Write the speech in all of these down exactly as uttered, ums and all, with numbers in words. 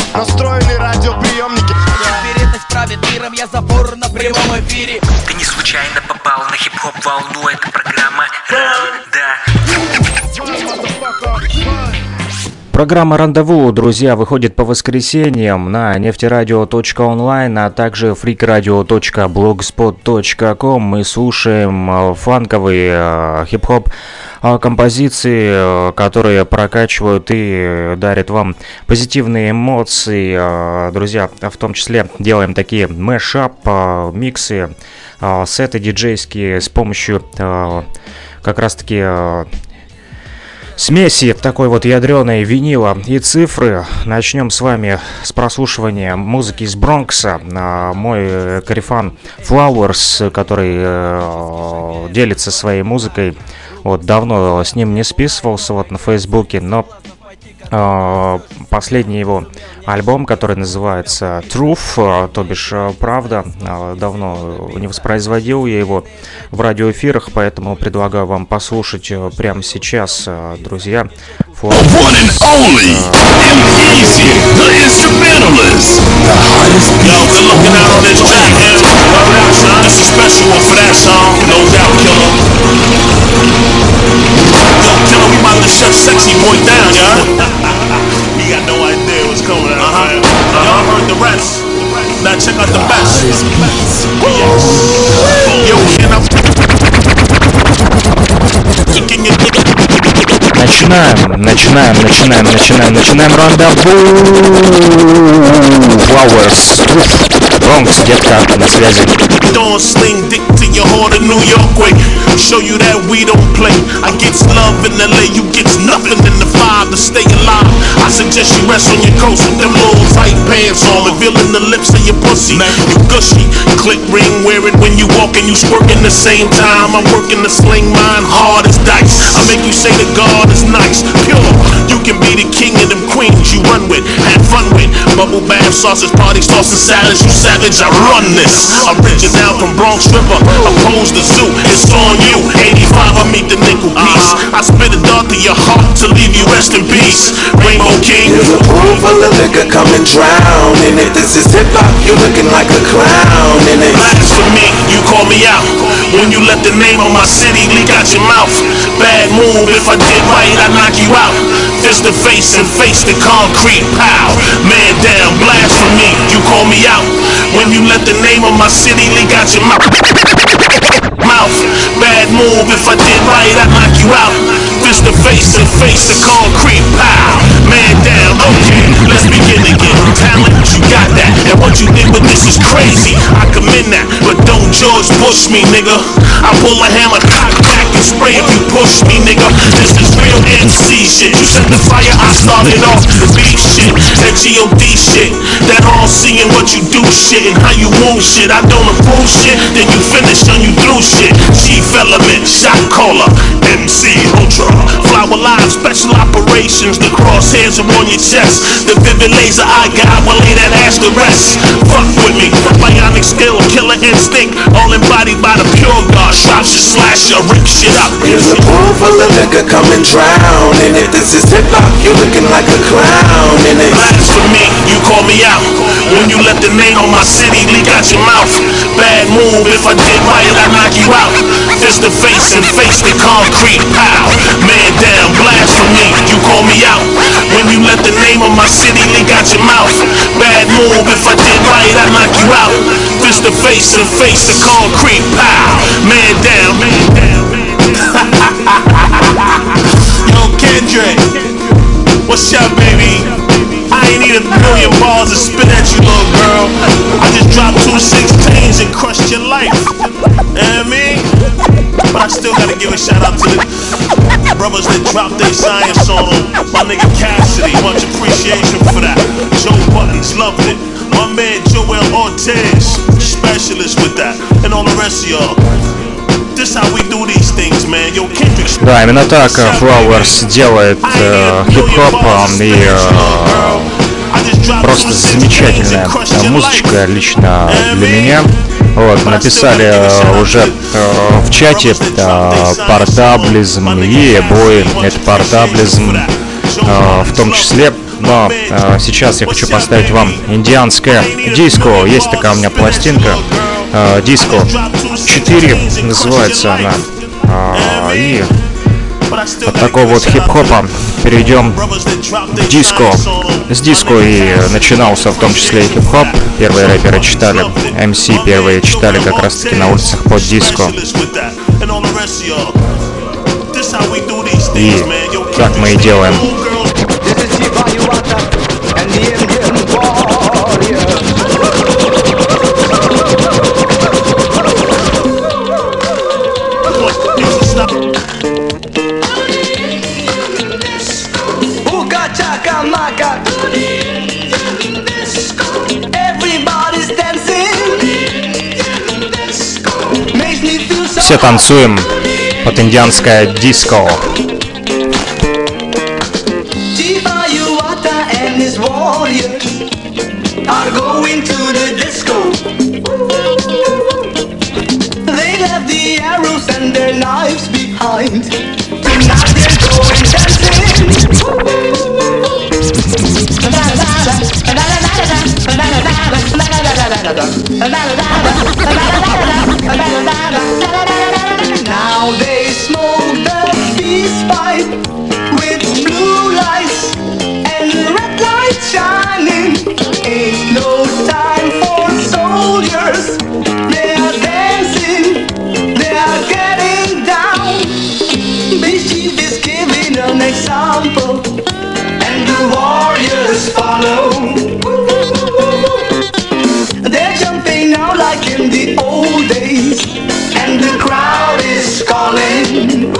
настроены радиоприемники. Вероятность правит миром, я забор на прямом эфире. Ты не случайно попал на хип-хоп волну, это программа «Ранда». Программа «Рандеву», друзья, выходит по воскресеньям на нефтерадио точка онлайн, а также фрикрадио точка блогспот точка ком. Мы слушаем фанковые хип-хоп композиции, которые прокачивают и дарят вам позитивные эмоции. Друзья, в том числе делаем такие мэшап, миксы, сеты диджейские с помощью как раз-таки смеси такой вот ядреной винила и цифры. Начнем с вами с прослушивания музыки из Бронкса. Мой корефан Flowers, который э, делится своей музыкой, вот давно с ним не списывался вот на Фейсбуке, но э, последний его альбом, который называется Truth, то бишь правда, давно не воспроизводил я его в радиоэфирах, поэтому предлагаю вам послушать прямо сейчас, друзья. One and only M Easy, the instrumentalist. The hottest beat. Yo, good looking out on this track, man. Word out, son. This is a special one for that song. No doubt, killer. Yo, killer, we about to shut Sexy Boy down, y'all. He got no idea what's coming out, uh-huh. Man. Uh-huh. Y'all heard the rest. Now check out the, the best. Yes. Yo, can I... Начинаем, начинаем, начинаем, начинаем, начинаем рандеву. Flowers, Бронкс, детка, на связи. Don't sling dick to your heart in New York way. Show you that we don't play. I gets love in L A, you gets nothing in the five to stay alive. I suggest you rest on your coast with them little tight pants on, revealing the lips of your pussy. You gushy, click ring, wear it when you walk and you squirting the same time. I'm working to sling mine hard as dice. I make you say the God is nice, pure. You can be the king of them queens you run with, have fun with. Bubble bath, sausage parties, tossing salads. You savage, I run this. Original from Bronx River, opposed to zoo. It's on you. eighty-five, I meet the nickel piece. I spit a dart to your heart to leave you rest in peace. Rainbow King. Here's a pool full of liquor, come and drown in it. This is hip hop, you looking like a clown in it. Blasphemy, you call me out when you let the name of my city leak out your mouth. Bad move, if I did right, I knock you out. Fist to face and face the concrete, pow. Man down, blasphemy, you call me out when you let the name of my city leak out your mouth. Mouth, bad move, if I did right, I knock you out. Fist to face and face the concrete, pow. Man down, okay, let's begin again. Talent, you got that, and what you did with this is crazy. I commend that, but don't George Bush me, nigga. I pull a hammer, cock back and spray if you push me, nigga. This is real M C shit. You set the fire, I started off the beef shit. That G O D shit, that all seeing what you do shit and how you move shit. I don't approve shit, then you finish on you through shit. Chief element, shot caller, M C Ultra. Flower Live, special operations. The crosshairs are on your chest. The vivid laser I got will lay that ass to rest. Fuck with me, bionic skill, killer instinct. All embodied by the pure God. Shots you, slash you, rip shit up. Here's a pool full of liquor, come and drown in it. This is hip hop, you looking like a clown in it. Blasphemy, you call me out when you let the name of my city leak out your mouth. Bad move, if I did right, I knock you out. Fist to face and face the concrete, pow. Man down, blasphemy, you call me out when you let the name of my city leak out your mouth. Bad move, if I did right, I knock you out. Fist to face and face the concrete, pow. Man down, man down. Yo, Kendrick, what's up, baby? I ain't need a million bars to spit at you, little girl. I just dropped two sixteens and crushed your life. You know what I mean? But I still gotta give a shout out to the brothers that dropped their science on them. My nigga Cassidy, much appreciation for that. Joe Buttons loved it. My man Joel Ortiz, specialist with that. And all the rest of y'all. This how we do these things, man. Yo, Kendrick. Да, именно так Flowers делает э, хип-хоп и э, просто замечательная музычка лично для меня. Вот, написали э, уже э, в чате э, портаблизм и бои, это портаблизм э, в том числе. Но э, сейчас я хочу поставить вам индианское диско. Есть такая у меня пластинка, э, диско четыре называется она. Э, и от такого вот хип-хопа перейдем к диско. С диско и начинался в том числе и хип-хоп. Первые рэперы читали, эм си первые читали как раз таки на улицах под диско. И так мы и делаем. Все танцуем под индианское диско. Now they smoke the peace pipe with blue lights and red lights shining. Ain't no time for soldiers. They are dancing, they are getting down. Big Chief is giving an example, and the warriors follow. They're jumping now like in the old days, and the crowd is calling.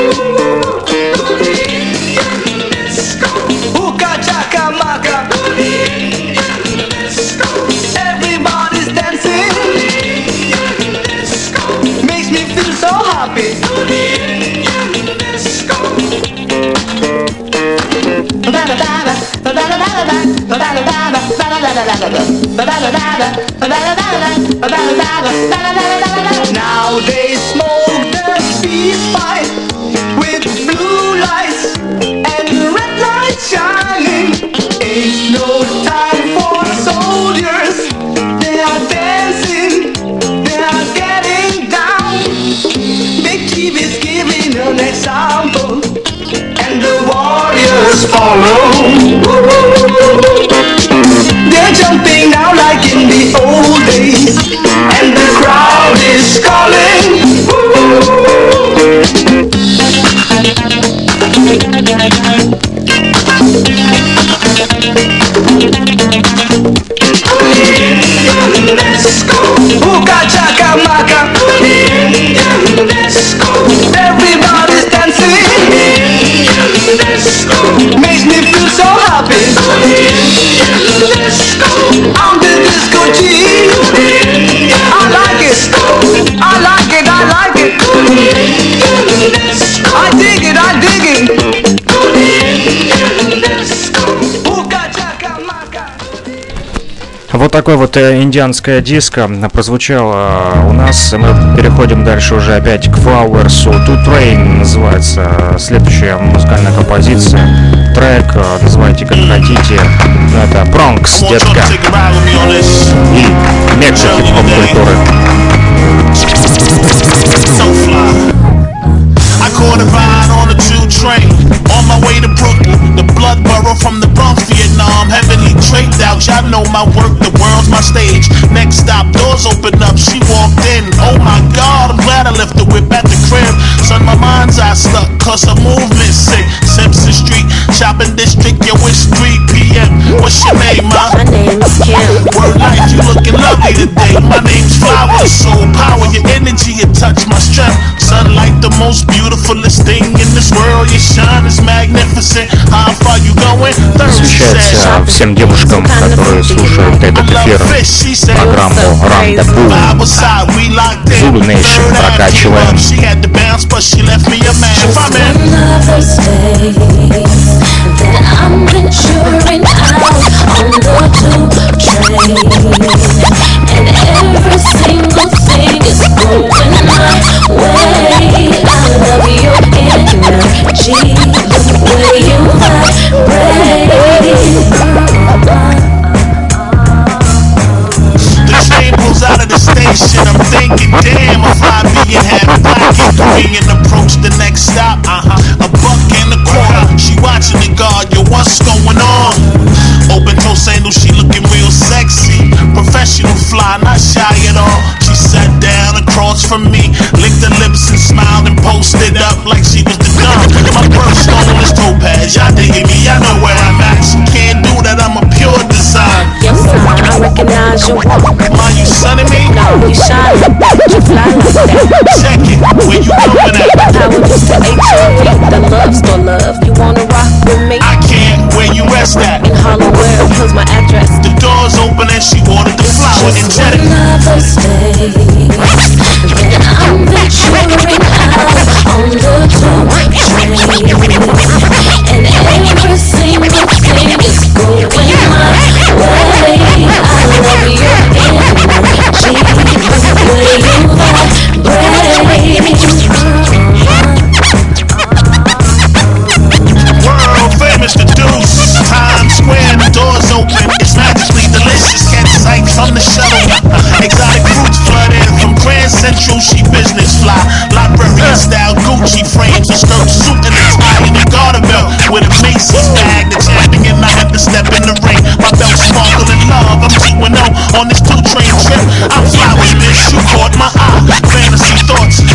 Hookah chaka maka. Everybody's dancing. Makes me feel so happy. Now they smoke the peace pipe with blue lights and red lights shining. Ain't no time for soldiers. They are dancing, they are getting down. Big Chief is giving an example, and the warriors follow. They're jumping now like in the old days, and the crowd is calling. Hookah chaka maka. Everybody's dancing. Makes me feel so happy. I'm the disco G. I like it. I like it. I like it. I dig it. I dig it. Вот такой вот индианское диско прозвучало у нас. Мы переходим дальше уже опять к Flowers. To Train называется следующая музыкальная композиция. Трек называйте как хотите. Но это Бронкс, детка. И мекса хип-хоп культуры. I caught a ride on a two train on my way to Brooklyn, the blood borough from the Bronx, Vietnam. Heavily traded out, y'all know my work, the world's my stage. Next stop, doors open up, she walked in. Oh my God, I'm glad I left the whip at the crib. Son, my mind's eye stuck, cause her movement's sick. Simpson Street, shopping district, yo, it's three p.m. What's your name, ma? My name is Kim. Word life, you looking lovely today. My name's Flowers, soul power, your energy, it touch my strength. Sunlight, the most beautifulest thing in this world. Your shine is magnificent. How far you going? Посвящается всем девушкам, которые слушают этот эфир, программу Run the Pool. Zulu Nation прокачиваем. I'm venturing out on the two train, and every single thing is going my way. I love your energy, the way you vibrate. Damn, a fly me and had a pocket. Convenient approach the next stop. Uh-huh. A buck in the corner. She watching the guard. Yo, what's going on? Open toe sandals, she looking real sexy. Professional fly, not shy at all. She sat down across from me, licked her lips and smiled and posted up like she was the dumb. My birthstone is topaz. Y'all digging me, y'all know where I'm at. She can't do that, I'm a pure design. Yes, sir, I recognize you. Ma, you sunning me? No, you shine like that. You fly like that. Check it, where you going at? Power just to H O V, the love store love. You wanna rock with me? I can't, where you rest at? In Harlem, where here's my address. The door's open and she ordered the flower energetic. Another stage that I'm venturing out on the top train, and every single thing is going my way. I love your energy, the way you vibrate. World famous, the Deuce. Times Square, the doors open. It's magically delicious. Catch sight from the shuttle. Exotic fruits flood in from Grand Central. She business fly. Librarian style Gucci frames. A skirt, suit, and a tie in the garter belt with a Macy's bag. The champion, I had to step in the ring. My belt sparkle in love. I'm two and oh on this two train trip. I'm flowers, bitch. You caught my eye. Fantasy thoughts.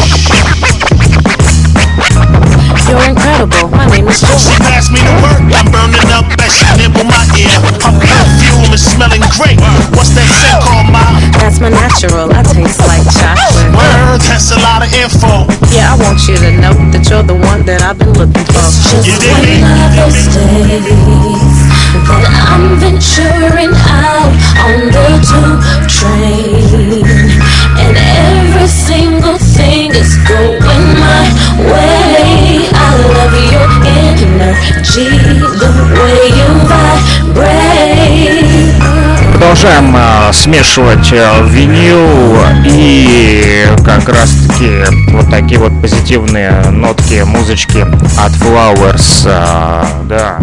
You're incredible. My name is Joy. She passed me the work. I'm burning up as she nibble my ear. Her perfume is smelling great. What's that scent called, ma? That's my natural. I taste like chocolate. Word, that's a lot of info. Yeah, I want you to know that you're the one that I've been looking for. You dig me? Those days that I'm venturing out on the two train, and every single thing is going my way. I love your energy, the way you vibrate. Продолжаем э, смешивать э, винил и как раз таки вот такие вот позитивные нотки музычки от Flowers, э, да.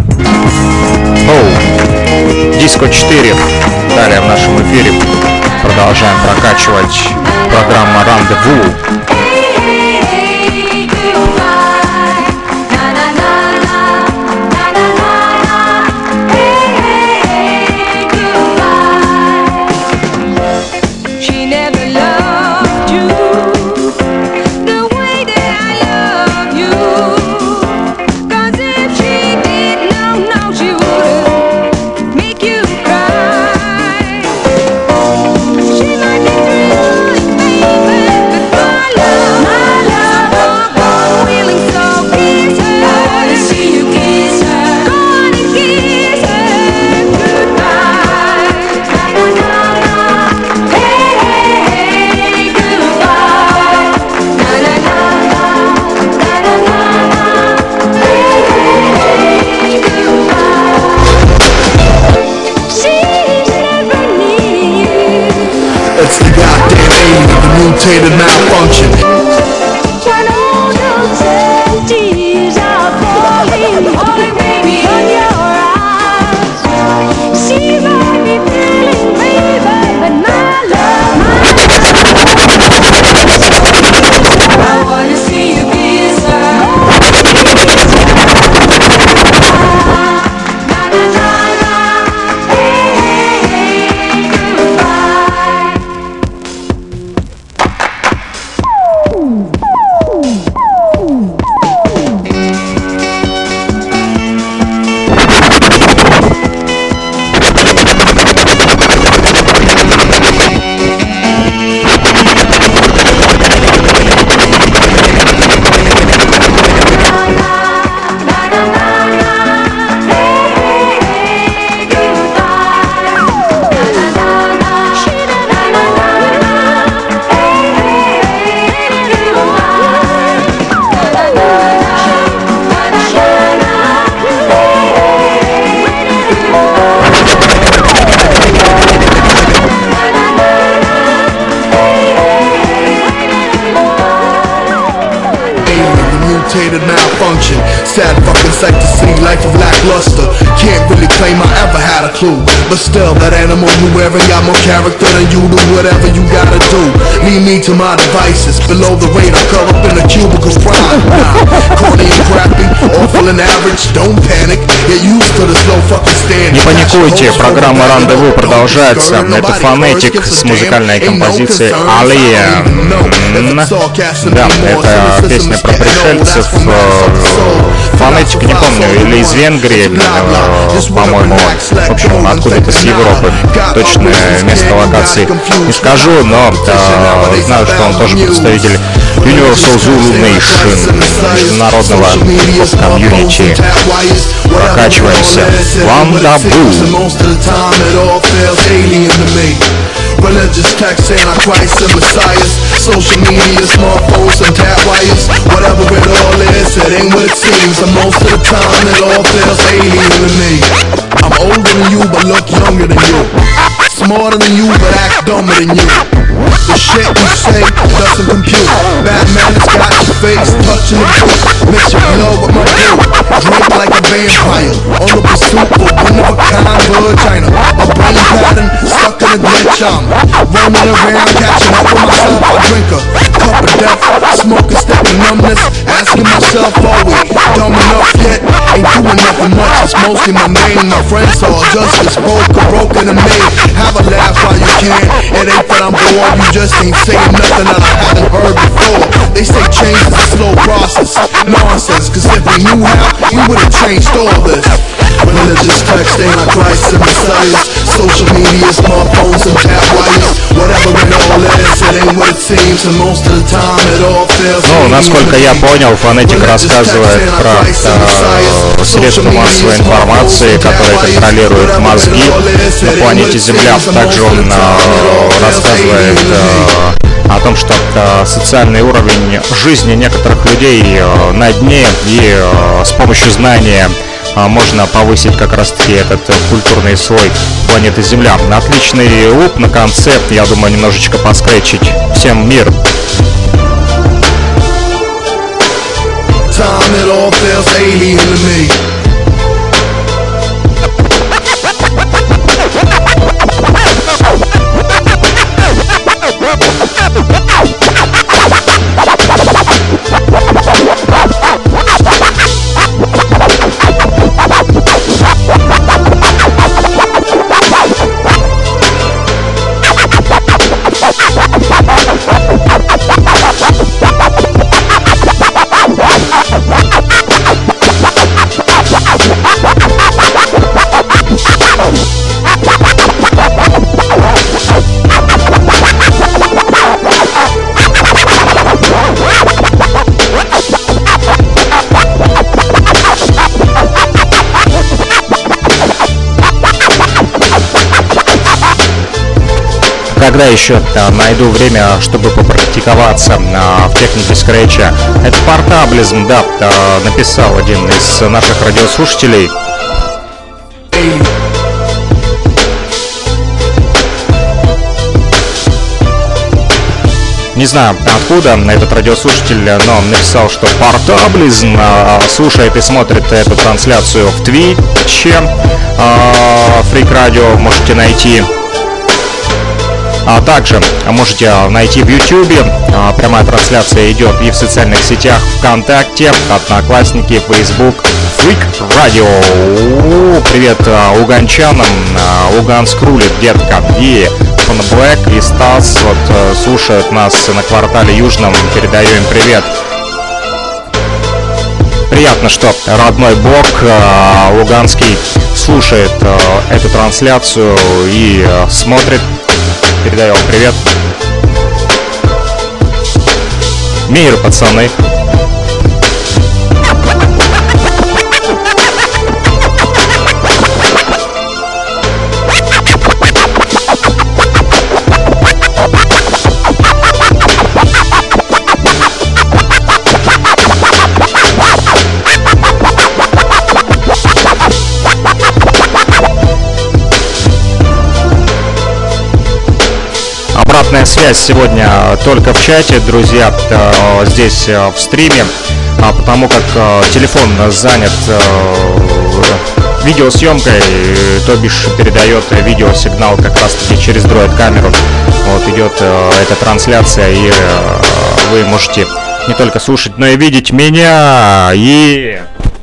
Оу, Диско четыре. Далее в нашем эфире продолжаем прокачивать программу Рандеву. Mutated malfunction. When all those empties are falling, falling, baby, on your eyes. She might be feeling baby, but my love, my love. I wanna see you kiss her. Na na na na, hey hey hey, goodbye. Mutated malfunction. Sad fucking sight to see, life of lackluster. Can't really claim I ever had a clue. But still, that animal you wearing got more character than you do. Whatever you gotta do, leave me to my devices. Below the radar, curl up in the cubicle prime. Nah, corny and crappy, awful and average. Don't panic, get used to the slow fucking stand. Не паникуйте, программа «Рандеву» продолжается. Это фонетик с музыкальной композицией «Алия». Да, это песня про пришельцев. Фонетик, не помню, или из Венгрии, по-моему, в общем, откуда-то с Европы. Точное место локации не скажу, но э, знаю, что он тоже представитель Universal Zulu Nation, международного комьюнити. Прокачиваемся. Рандеву. Religious texts saying I'm Christ and Messiahs. Social media, smartphones and tap wires. Whatever it all is, it ain't what it seems. And most of the time it all feels alien to me. I'm older than you but look younger than you. Smarter than you but act dumber than you. The shit you say doesn't compute. Batman has got your face touching the booth. Mix your blood with my brew. Drink like a vampire. On the pursuit for one of a kind vagina. My brain pattern stuck in a dead charm. Roaming around catching up with myself. I drink a cup of death. Smoke a step of numbness. Asking myself, are we dumb enough yet? Ain't doing nothing much. It's mostly my name. My friends all just as broke, broken and made. Have a laugh while you can. It ain't that I'm bored. You just ain't saying nothing that I haven't heard before. They say change is a slow process. Nonsense, cause if we knew how, we would've changed all this. Religious text ain't like Christ and Messiahs. Social media, smartphones and tap wires. Whatever it all is, it ain't what it seems. And most of the time it all feels. Ну, насколько я понял, фонетик рассказывает про э, средства массовой информации, которые контролируют мозги на планете Земля. Также он э, рассказывает э, о том, что э, социальный уровень жизни некоторых людей э, на дне, и э, с помощью знания э, можно повысить как раз-таки этот э, культурный слой планеты Земля. Отличный луп на конце, я думаю, немножечко поскретчить. Всем мир! Time it all feels alien to me. Когда еще а, найду время, чтобы попрактиковаться а, в технике скретча. Это портаблизм, да, а, написал один из наших радиослушателей. Не знаю, откуда этот радиослушатель, но он написал, что портаблизм а, слушает и смотрит эту трансляцию в Твиче. а, Freak Radio можете найти. А также можете найти в Ютубе. Прямая трансляция идет и в социальных сетях ВКонтакте, Одноклассники, Facebook, Freak Radio. Привет уганчанам, Луганск рулит, детка. И Фон Блэк и Стас вот слушают нас на квартале Южном. Передаю им привет. Приятно, что родной блог э, луганский слушает э, эту трансляцию и э, смотрит. Передаю вам привет. Мир, пацаны. Обратная связь сегодня только в чате, друзья, здесь в стриме, потому как телефон занят видеосъемкой, то бишь передает видеосигнал как раз-таки через дроид-камеру. Вот идет э, эта трансляция, и э, вы можете не только слушать, но и видеть меня. И...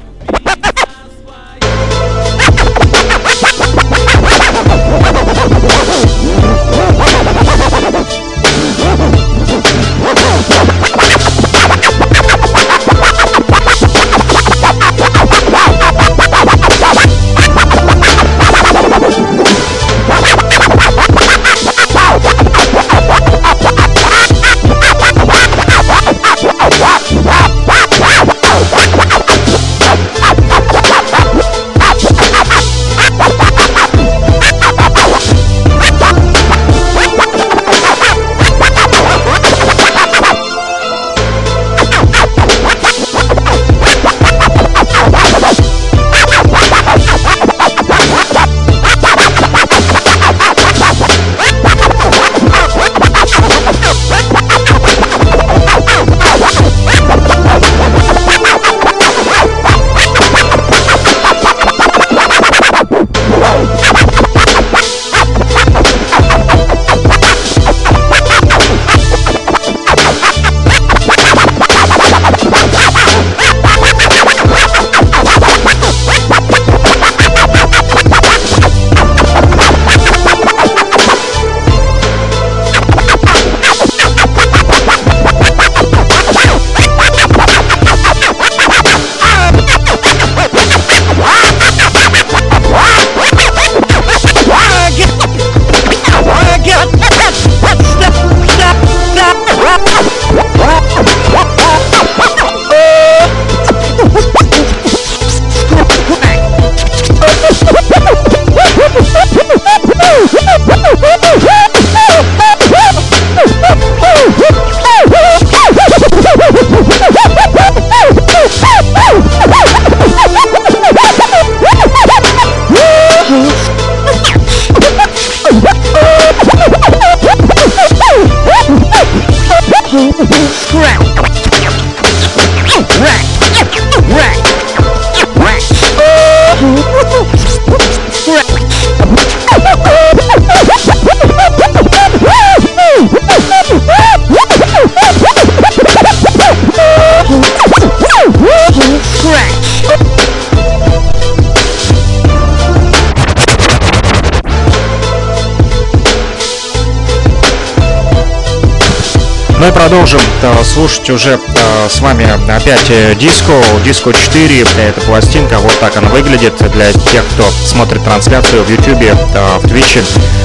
Мы продолжим э, слушать уже э, с вами опять э, диско, диско четыре, эта пластинка, вот так она выглядит для тех, кто смотрит трансляцию в ютубе, э, в твиче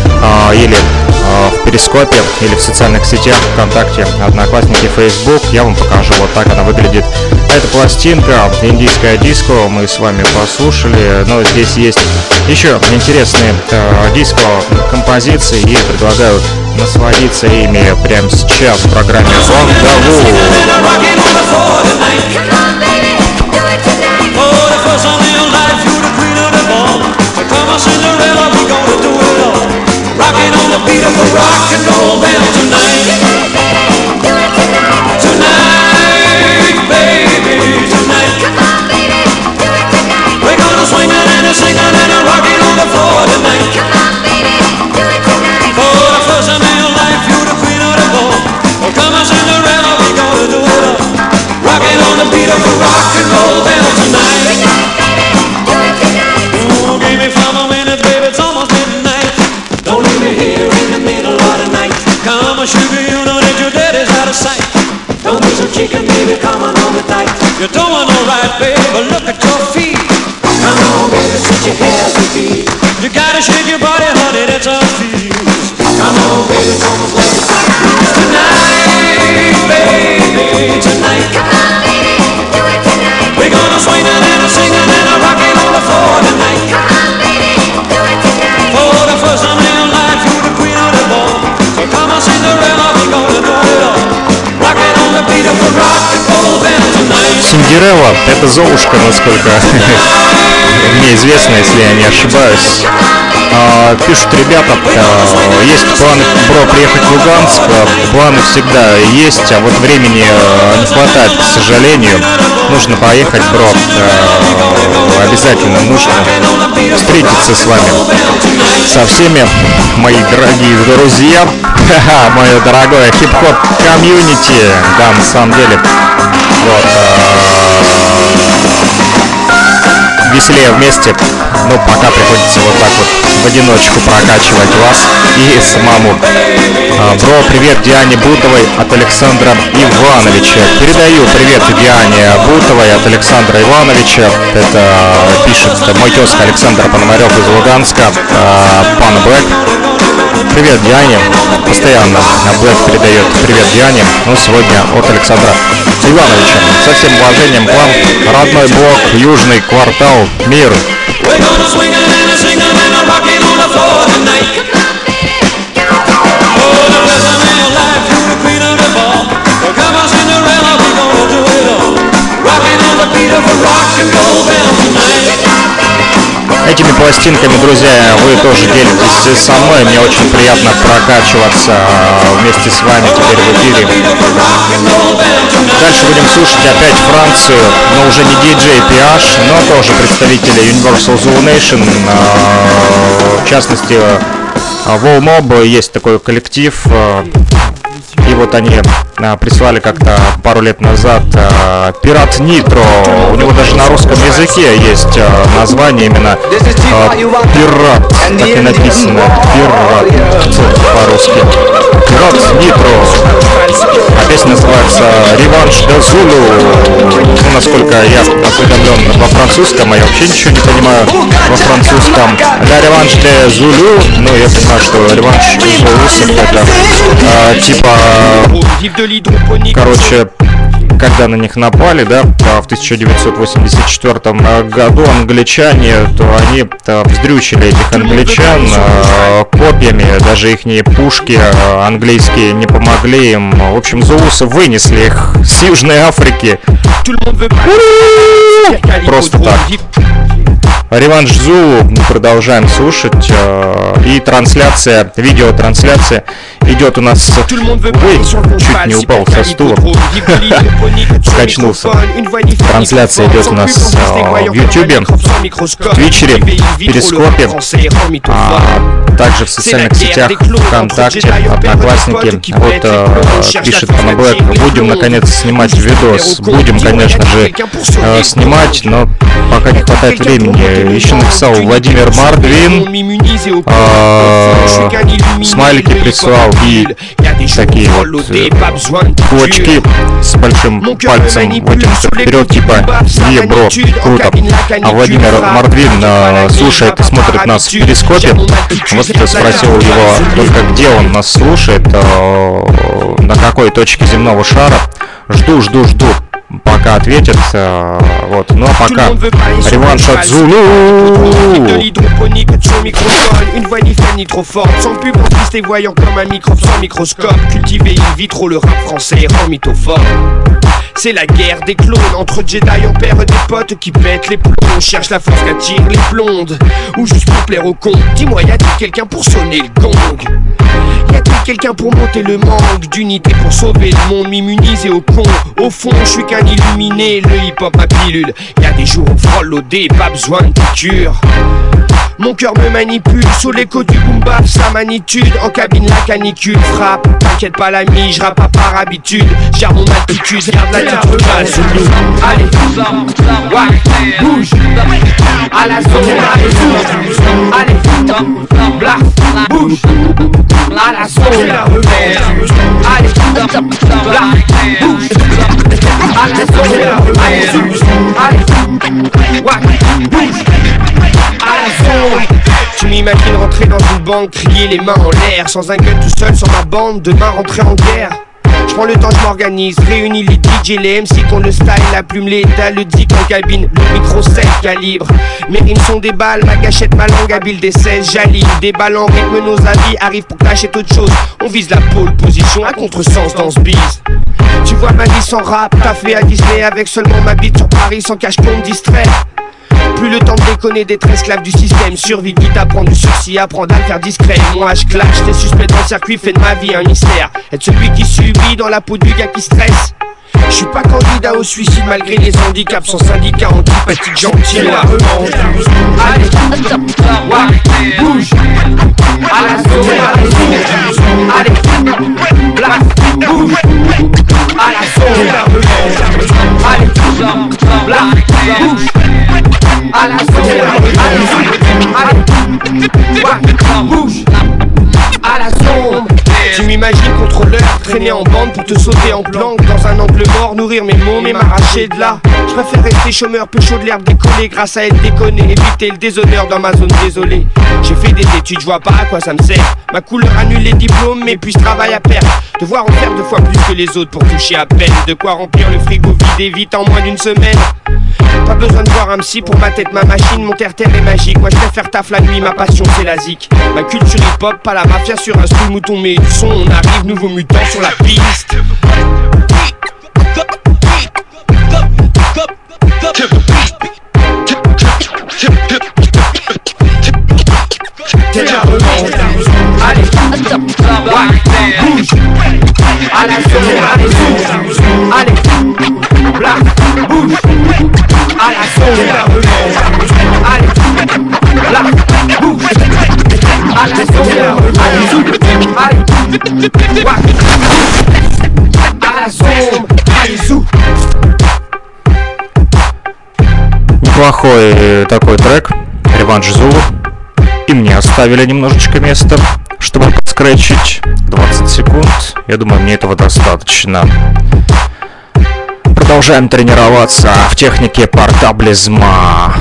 э, или э, в перископе, или в социальных сетях, ВКонтакте, Одноклассники, Фейсбук. Я вам покажу, вот так она выглядит. Эта пластинка, индийская диско, мы с вами послушали, но здесь есть еще интересные э, диско композиции, и предлагаю насладиться ими прямо сейчас в программе «Рандеву». You're doing alright, babe, but look at your feet. Come on, baby, sit your hair to feet. You gotta shake your body, honey, that's our feels. Come on, baby, it's almost like it's tonight, baby, tonight. Come on, baby, do it tonight. We're gonna swing it and a sing it and a rock it on the floor tonight. Come on, baby, do it tonight. For the first time in your life, you're the queen of the ball. So come on, Cinderella, we're gonna do it all. Rock it on the beat of the rock and roll band tonight. Синдерелла — это Золушка, насколько мне известно, если я не ошибаюсь. А, пишут ребята, а, есть планы, бро, приехать в Луганск. Планы всегда есть, а вот времени а, не хватает, к сожалению. Нужно поехать, бро. А, обязательно нужно встретиться с вами, со всеми, мои дорогие друзья. Ха-ха, мое дорогое хип-хоп комьюнити. Да, на самом деле, вот, а, веселее вместе, но пока приходится вот так вот в одиночку прокачивать вас и самому. А, бро, привет Диане Бутовой от Александра Ивановича. Передаю привет Диане Бутовой от Александра Ивановича. Это пишет мой тезка Александр Пономарев из Луганска, а, пан Блэк. Привет Диане, постоянно Блэк передает привет Диане, но сегодня от Александра Ивановича. Со всем уважением к вам, родной блок, южный квартал, мир. Этими пластинками, друзья, вы тоже делитесь со мной. Мне очень приятно прокачиваться вместе с вами теперь в эфире. Дальше будем слушать опять Францию, но уже не ди джей пи эйч, но тоже представители Universal Zulu Nation. В частности, Wall Mob, есть такой коллектив. И вот они а, прислали как-то пару лет назад а, Пират Нитро. У него даже на русском языке есть а, название именно а, Пират. Так и написано. Пират по-русски. Пират Нитро. А песня называется «Реванш де Зулу». Ну, насколько я осведомлен во французском, а я вообще ничего не понимаю во французском. «La реванш де Зулу». Ну, я понимаю, что реванш зулусов это а, типа... Короче, когда на них напали, да, в тысяча девятьсот восемьдесят четвёртом году англичане, то они вздрючили этих англичан копьями, даже ихние пушки английские не помогли им. В общем, зулусы вынесли их с Южной Африки. Просто так. Реванш Зулу мы продолжаем слушать, и трансляция, видеотрансляция идет у нас. Ой, чуть не упал со стула, покачнулся. Трансляция идет у нас в Ютубе, в Твичере, в Перископе, а также в социальных сетях ВКонтакте, Одноклассники. Вот пишет Пана Блэк, будем наконец снимать видос. Будем, конечно же, снимать, но пока не хватает времени. Еще написал Владимир Мордвин, э, смайлики прислал и такие вот э, кулачки с большим пальцем вытянутым вперед, типа «Е, бро, круто». А Владимир Мордвин э, слушает и смотрит нас в Перископе. Вот я спросил его только, где он нас слушает, э, на какой точке земного шара. Жду, жду, жду. Пока ответят, э, вот, ну а пока реванш от Зулу. Une voix ni faible ni trop forte, sans pub en triste et voyant comme un micro sans microscope. Cultiver in vitro, le rap français rend mythophone. C'est la guerre des clones, entre Jedi on perd des potes qui pètent les plombs. On cherche la force qu'attire les blondes, ou juste pour plaire au con. Dis-moi, y a-t-il quelqu'un pour sonner le gong? Y a-t-il quelqu'un pour monter le manque d'unité pour sauver le monde, m'immuniser au con? Au fond, je suis qu'un illuminé, le hip-hop ma pilule. Y a des jours où frôle au dé, pas besoin de piqûre. Mon cœur me manipule, sous l'écho du boom bap, sa magnitude. En cabine la canicule frappe, t'inquiète pas l'ami, je rappe pas par habitude. Gère mon altitude, garde la tête mal sous nous. Allez, ouais, bouge. À la zone, allez, bouge. Allez, bla, bouge. À la zone, allez, bla, bouge. À la zone, allez, bouge. Allez, ouais, bouge. Tu m'imagines rentrer dans une banque, crier les mains en l'air, sans un gun tout seul, sans ma bande, demain rentrer en guerre. Je prends le temps, je m'organise, réunis les D J, les M C qui ont le style, la plume, l'étal, le dick en cabine, le micro sept calibre. Mes rimes sont des balles, ma gâchette, ma langue habile, des seize, j'aligne, des balles en rythme, nos avis arrivent pour tâcher autre chose. On vise la pole position, à contresens dans ce bise. Tu vois ma vie sans rap, t'as fait à Disney avec seulement ma bite sur Paris, sans cache pour me distraire. Plus le temps de déconner, d'être esclave du système. Survie vite, apprendre du sursis, apprendre à le faire discret. Moi je clash, j'étais suspect dans le circuit, fait de ma vie un mystère. Être celui qui subit dans la peau du gars qui stresse. Je suis pas candidat au suicide malgré les handicaps. Sans syndicat antipathique, gentil, la revanche. Allez, ouais, bouge. À la sauce, allez, black, bouge. À la sauce, allez, black, bouge. À la sauce, allez, ouais, bouge. À la sombre. Tu m'imagines contrôleur, traîner en bande pour te sauter en planque dans un angle mort, nourrir mes mots, mais m'arracher de là. Je préfère rester chômeur, peu chaud de l'herbe décoller, grâce à elle déconner, éviter le déshonneur dans ma zone désolée. J'ai fait des études, je vois pas à quoi ça me sert. Ma couleur annule les diplômes, mais puis je travaille à perdre. Devoir en faire deux fois plus que les autres pour toucher à peine. De quoi remplir le frigo vide et vite en moins d'une semaine. Pas besoin de voir un psy pour ma tête, ma machine, mon terre-terre est magique. Moi je préfère taf la nuit, ma passion c'est la zik. Ma culture hip-hop, pas la mafia sur un style mouton, mais du son, on arrive, nouveau mutant sur la piste. T'es la revanche. Allez, ouais, bouge. À la sauce, allez, bouge. Allez, black, bouge. À la sauce, la revanche. Allez, black, bouge. À la sauce, allez, allez, ouais. À la sauce, allez, zou. Неплохой такой трек, реванш Зулу. И мне оставили немножечко места, чтобы подскретчить. двадцать секунд. Я думаю, мне этого достаточно. Продолжаем тренироваться в технике портаблизма.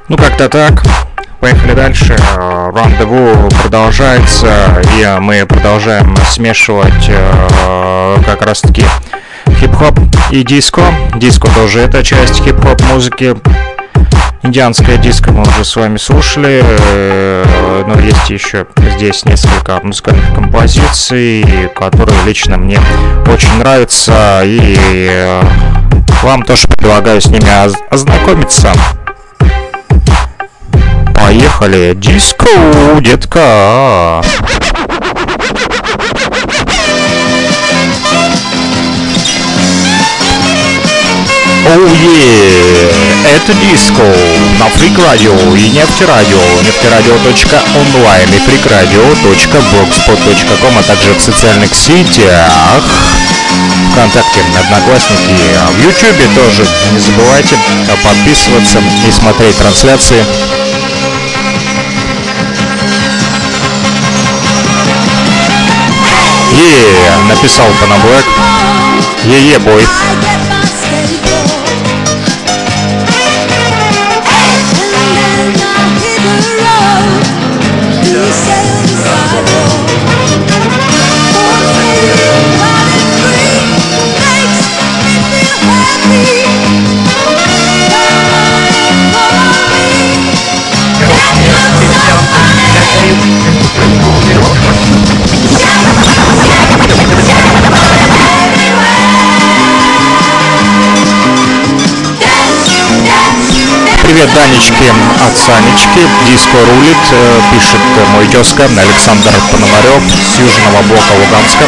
Ну, как-то так. Поехали дальше. Рандеву продолжается, и мы продолжаем смешивать э, как раз-таки хип-хоп и диско. Диско тоже это часть хип-хоп музыки. Индианское диско мы уже с вами слушали, э, но есть еще здесь несколько музыкальных композиций, которые лично мне очень нравятся, и э, вам тоже предлагаю с ними оз- ознакомиться. Поехали! Диско, детка! Оу, oh, yeah. Это диско на Freak Radio и Нефтерадио, нефтерадио точка онлайн и freakradio точка blogspot точка com, а также в социальных сетях ВКонтакте, Одноклассники, в Ютубе тоже. Не забывайте подписываться и смотреть трансляции. Е, написал Пана Блэк. Е-е, бой. Привет, Данечки от Санечки. Диско рулит, пишет мой тезка Александр Пономарев с Южного блока Луганска.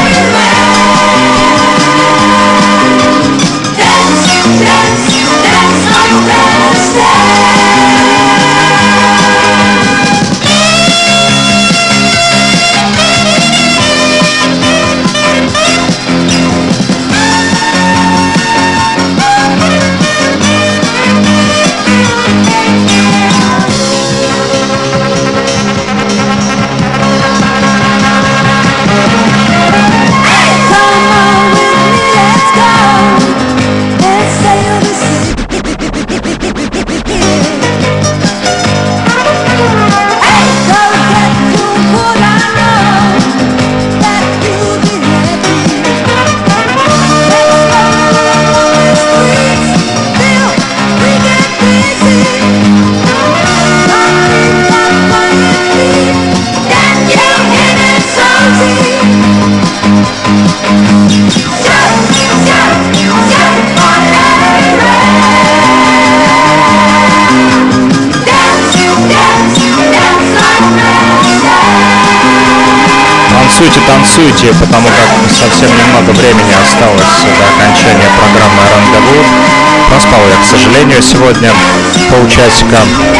Танцуйте, танцуйте, потому как совсем немного времени осталось до окончания программы «Рандеву». Проспал я, к сожалению, сегодня полчасика.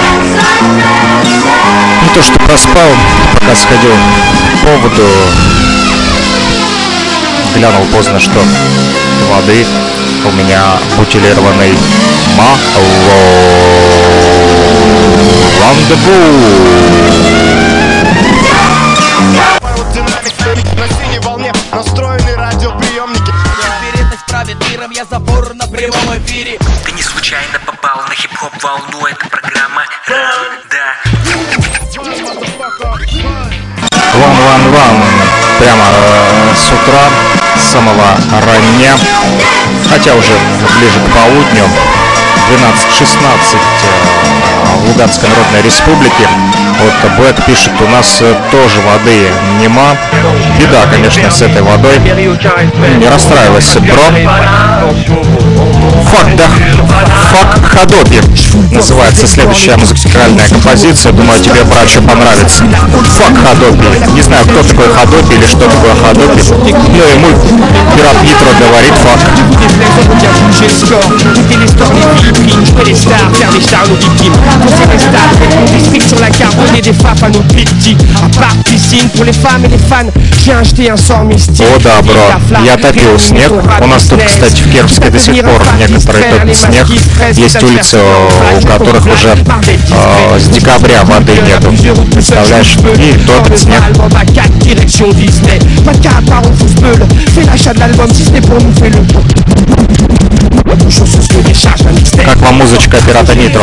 Не то что проспал, пока сходил по поводу, глянул поздно, что воды у меня бутилированной мало. Рандеву! На синей волне настроены радиоприемники. Вероятность правит миром, я забор на прямом эфире. Ты не случайно попал на хип-хоп волну, это программа «Ранда». Ван, ван, ван. Прямо э, с утра, с самого раннего, хотя уже ближе к полудню, двенадцать шестнадцать э, в Луганской Народной Республике. Вот Блэк пишет, у нас тоже воды нема. Беда, конечно, с этой водой. Не расстраивайся, бро. Фак, да, фак Ходопи называется следующая музыкальная композиция. Думаю, тебе, братча, понравится. Фак Ходопи. Не знаю, кто такой Ходопи или что такое Ходопи. Но ему пират Нитро говорит фак. О да, бро, я топил снег. У нас тут, кстати, в Кировске до сих пор некоторые топят снег. Есть улицы, у которых уже э, с декабря воды нету. Представляешь? И топят снег. Как вам музычка Пирата Нитро.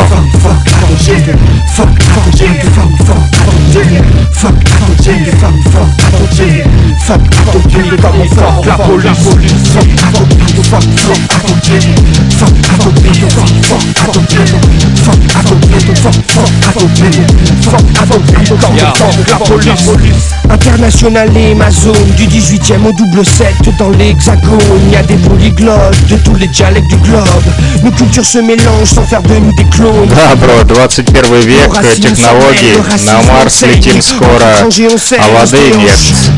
International et ma zone, du dix-huitième au double sept dans l'hexagone. Y a des polyglottes de tous les dialectes du globe. Nos cultures se mélangent sans faire de nous des clones. Да, бро, двадцать первый век, технологии, на Марс летим скоро, а воды нет.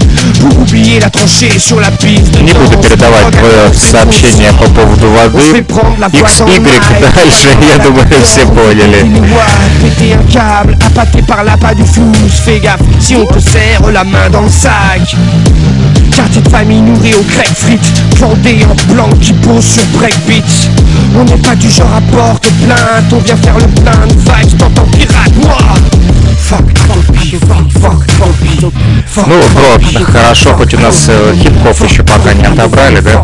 Не буду передавать твое сообщение по поводу воды. икс игрек дальше, я думаю, все поняли. Fais gaffe si on te serre la main dans le sac. Quartier de famille nourri au grec frites, planté en blanc qui pose sur breakbeat. On n'est pas du genre à porte plainte, on vient faire le plein de vibes, t'entends pirate, moi. Ну, бро, хорошо, хоть у нас э, хип-хоп еще пока не отобрали, да?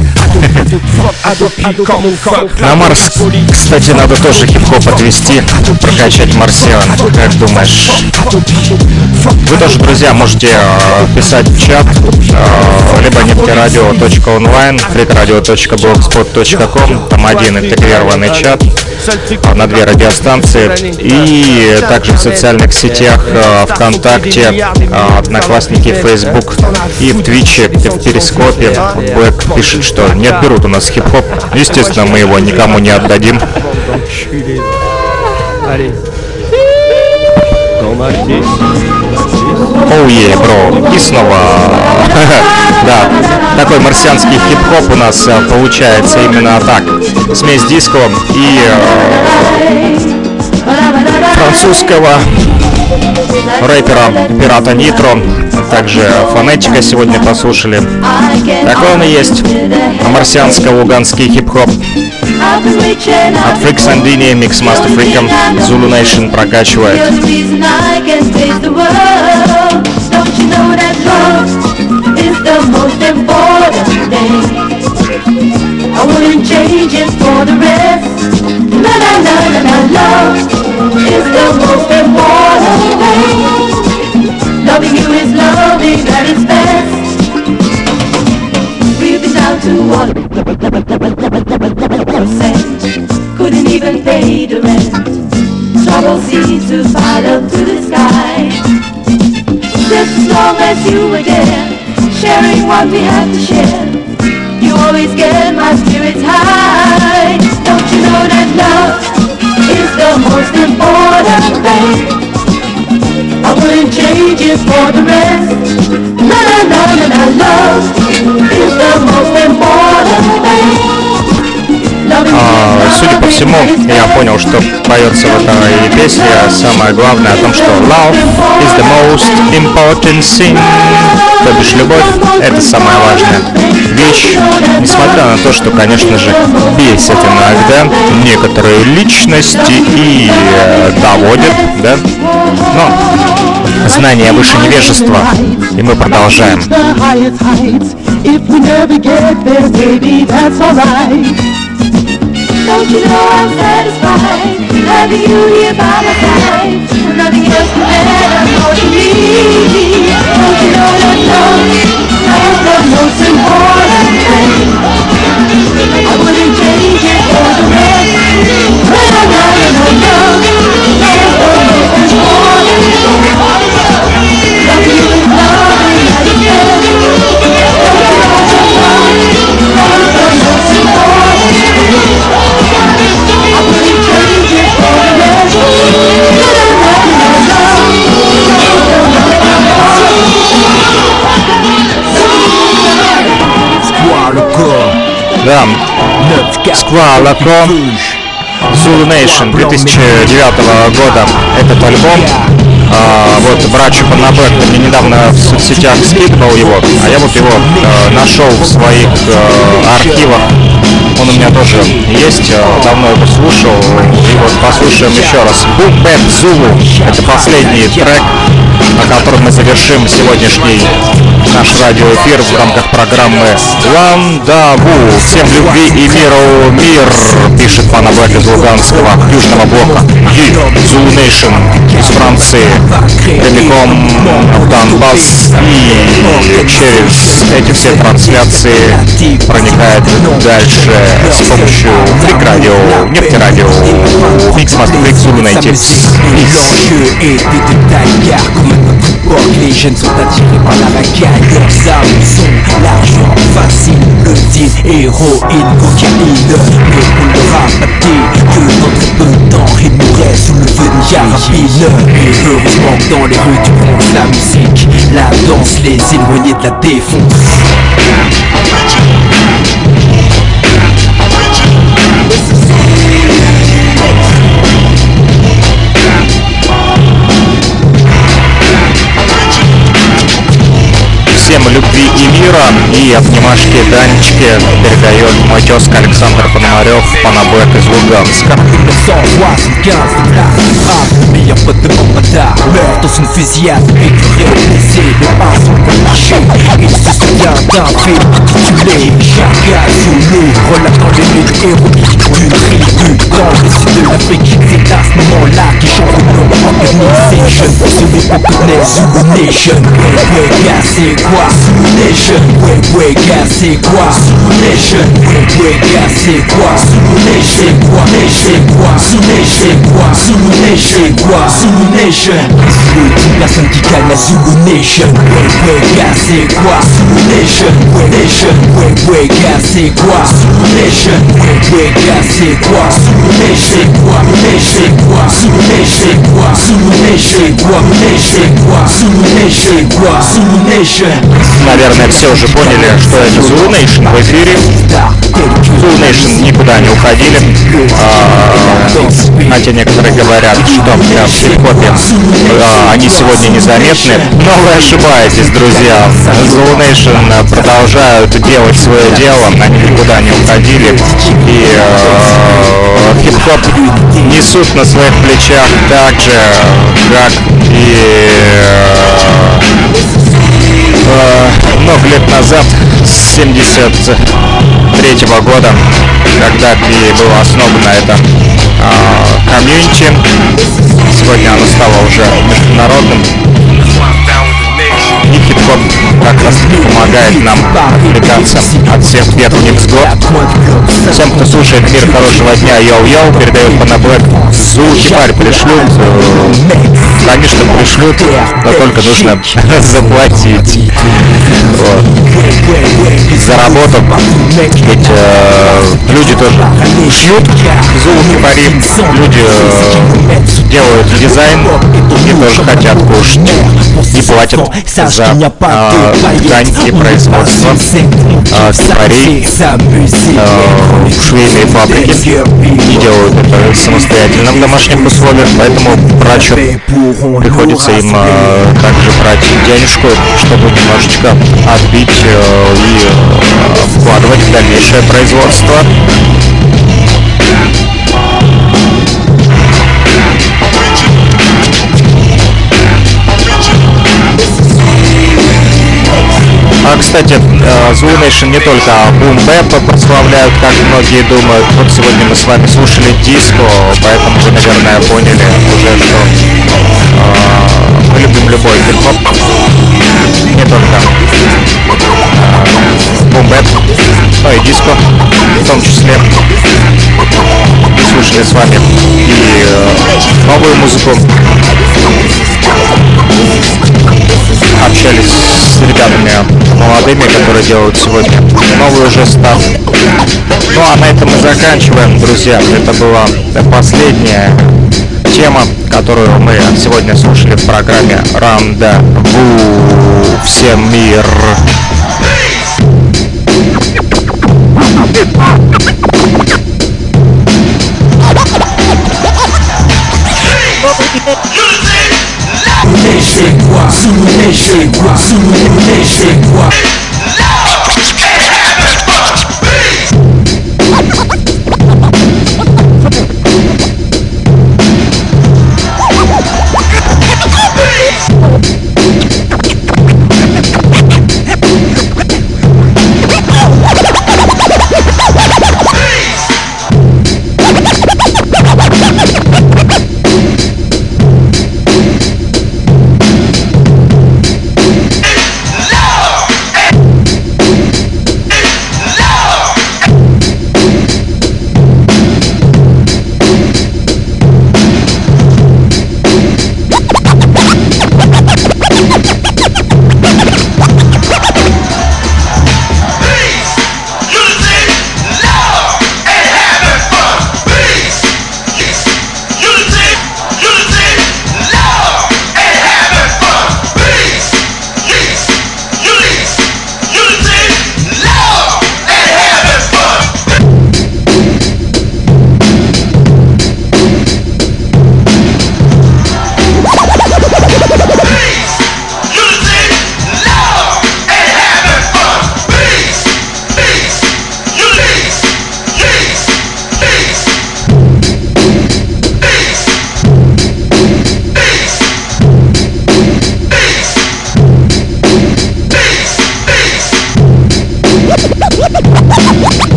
На Марс, кстати, надо тоже хип-хоп отвезти, прокачать марсиан, как думаешь? Вы тоже, друзья, можете э, писать в чат, э, либо нефтерадио точка онлайн, фрикрадио точка блогспот точка ком, там один интегрированный чат на две радиостанции, и также в социальных сетях э, ВКонтакте, э, Одноклассники, Facebook и в Твиче, в Перископе. Блэк пишет, что не отберут у нас хип-хоп. Естественно, мы его никому не отдадим. Оу, е, бро. И снова... Да, такой марсианский хип-хоп у нас получается именно так. Смесь диско и э, французского рэпера Пирата Нитро. Также фонетика сегодня послушали. Такой он и есть. Марсианско-луганский хип-хоп. От Freak Sandini, Mix Master Freak, Zulu Nation прокачивает. Loving you is loving at its best. We've been down to one percent, couldn't even pay the rent. Trouble seems to pile up to the sky. Just as long as you were there, sharing what we have to share, you always get my spirits high. Don't you know that love is the most important thing? I wouldn't change it for the rest. Na na na na na, love is the most important thing. А, судя по всему, я понял, что поется в этой песне самое главное о том, что love is the most important thing. То бишь любовь — это самая важная вещь, несмотря на то, что, конечно же, бесит иногда некоторые личности и э, доводят, да? Но знание выше невежества, и мы продолжаем. Don't you know I'm satisfied having you here by my side? Nothing else compares more to me. Don't you know that love is the most important thing? I wouldn't change it for the rest. No, no, no, no, no, love is the most important thing. Loving you is loving at its best. Don't you know that love is the most important thing? Да, Сквалако, Zulu Nation две тысячи девятого года этот альбом. А, вот Брачу Панабек мне недавно в соцсетях скидывал его, а я вот его э, нашел в своих э, архивах. Он у меня тоже есть, давно его слушал. И вот послушаем еще раз. Boom Bap Zulu. Это последний трек, на котором мы завершим сегодняшний наш радиоэфир в рамках программы Рандаву. Всем любви и миру мир, пишет Пана Блэк из Луганского Южного блока. И Zulu Nation из Франции, прямиком в Донбасс. И через эти все трансляции проникает дальше с помощью Фрик Радио, Нефтерадио, Микс Мастер Фрик Zulu Native. Les jeunes sont attirés par la racaille, leurs armes sont l'argent facile, le deal, héroïne, cocaïne. Mais pour le rapater, que dans très peu de temps, il mourrait sous le feu de carabine. Et heureusement que dans les rues du Bronx, la musique, la danse, les éloignés de la défonce. Всем любви и мира и обнимашки Данечки передает мой тезка Александр Пономарев, Пана Блэк из Луганска. Meilleur pote de mon bâtard meurt dans une fusillade éclairée au blessé, les pas sont relâchés. Il se souvient d'un film intitulé Chaka Zulu, relatant les luttes héroïques d'une tribu dans le sud de l'Afrique. C'est à ce moment-là qu'il chante le nom Organisation. Celui qu'on connaît Zulu Nation. Ouais ouais gars c'est quoi Zulu Nation? Ouais ouais gars c'est quoi Zulu Nation? Ouais ouais gars c'est quoi Zulu Nation? C'est quoi C'est quoi Zulu Nation? C'est quoi Zulu Nation? C'est quoi Zulu Nation? Zulu, une personne qui gagne la Zulu Nation. Ouais ouais gars c'est quoi Zulu Nation? Ouais Nation. Ouais ouais gars c'est quoi Zulu Nation? Ouais ouais gars c'est quoi Zulu Nation? C'est quoi C'est quoi Zulu Nation? C'est quoi Zulu Nation? C'est quoi C'est quoi Zulu Nation? C'est quoi Zulu Nation? Наверное, все уже поняли, что это Zulu Nation в эфире. Zulu Nation никуда не уходили. А, хотя некоторые говорят, что в хип-хопе а, они сегодня незаметны. Но вы ошибаетесь, друзья. Zulu Nation продолжают делать свое дело, они никуда не уходили. И а, хип-хоп несут на своих плечах так же, как и а, много лет назад, с семьдесят третьего года, когда и было основано это а, комьюнити. Сегодня оно стало уже международным. И хип-хоп как раз помогает нам отвлекаться от всех бед и невзгод. Всем, кто слушает «Мир хорошего дня», йоу-йоу, передает Пана Блэк. Звукипарь пришлют. Конечно, пришлют, но только нужно заплатить. Вот. За работу. Ведь э, люди тоже шьют звукипари, люди э, делают дизайн и тоже хотят кушать. И платят за э, ткань и производство э, кипарей, э, швейные фабрики не делают это самостоятельно в домашних условиях, поэтому врачу приходится им э, также брать денежку, чтобы немножечко отбить э, и э, вкладывать в дальнейшее производство. А, кстати, Zulu Nation не только Boom Bap прославляют, как многие думают. Вот сегодня мы с вами слушали диско, поэтому вы, наверное, поняли уже, что э, мы любим любой хип-хоп. Не только э, Boom Bap, но и диско в том числе. Мы слушали с вами и э, новую музыку. Общались с ребятами молодыми, которые делают сегодня новый уже став. Ну а на этом мы заканчиваем, друзья. Это была последняя тема, которую мы сегодня слушали в программе Рандаву. Всем мир! C'est quoi Zulu Nation? C'est quoi Zulu Nation? C'est quoi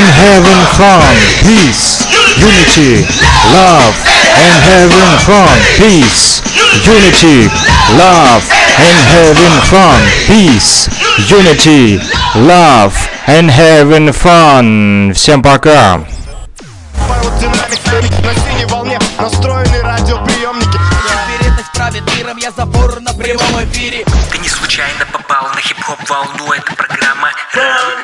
and having fun. Peace, unity, love, and having fun. Peace, unity, love, and having fun. Peace, unity, love, and having fun. Всем пока. На синей волне настроены радиоприемники. Вероятность правит миром, я забор на прямом эфире. Ты не случайно попал на хип-хоп волну, это программа Run.